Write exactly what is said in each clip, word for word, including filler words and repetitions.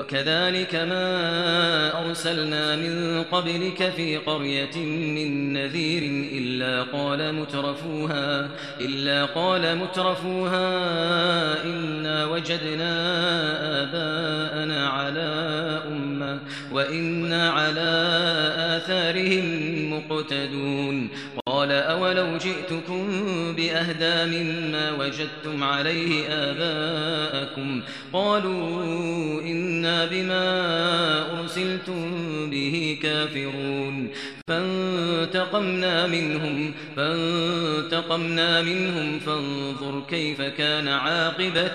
كذلك ما أرسلنا من قبلك في قرية من نذير إلا قال مترفوها إلا قال مترفوها إنا وجدنا آباءنا على أمة وإنا على آثارهم مقتدون قال أولو جئتكم بأهدى مما وجدتم عليه آباءكم قالوا إنا بما أرسلتم به كافرون فانتقمنا منهم فانتقمنا منهم فانظر كيف كان عاقبة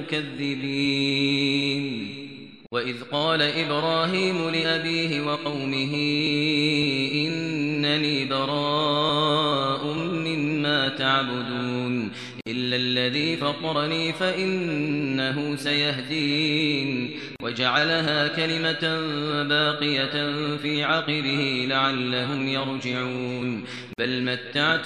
المكذبين وإذ قال إبراهيم لأبيه وقومه إنني براء مما تعبدون إلا الذي فطرني فإنه سيهدين وجعلها كلمة باقية في عقبه لعلهم يرجعون بل متعت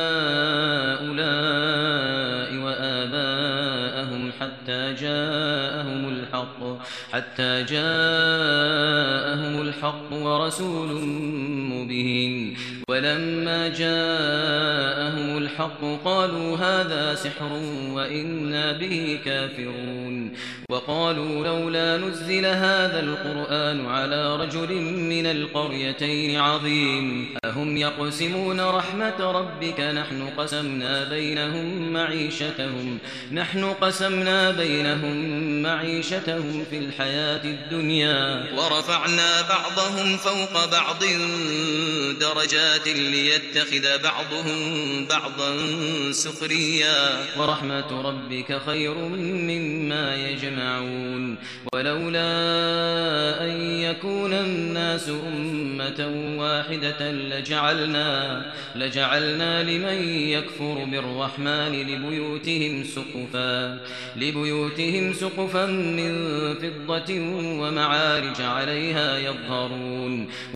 هؤلاء وآباءهم حتى جاءهم الحق حتى جاءهم الحق ورسول مبين ولما جاءهم الحق قالوا هذا سحر وإنا به كافرون وقالوا لولا نزل هذا القرآن على رجل من القريتين عظيم أهم يقسمون رحمة ربك نحن قسمنا بينهم معيشتهم نحن قسمنا بينهم معيشتهم في الحياة الدنيا ورفعنا بعضهم فوق بعض درجات ليتخذ بعضهم بعضا سخريا ورحمة ربك خير مما يجمعون ولولا أن يكون الناس أمة واحدة لجعلنا لجعلنا لمن يكفر بالرحمن لبيوتهم سقفا لبيوتهم سقفا من فضة ومعارج عليها يظهرون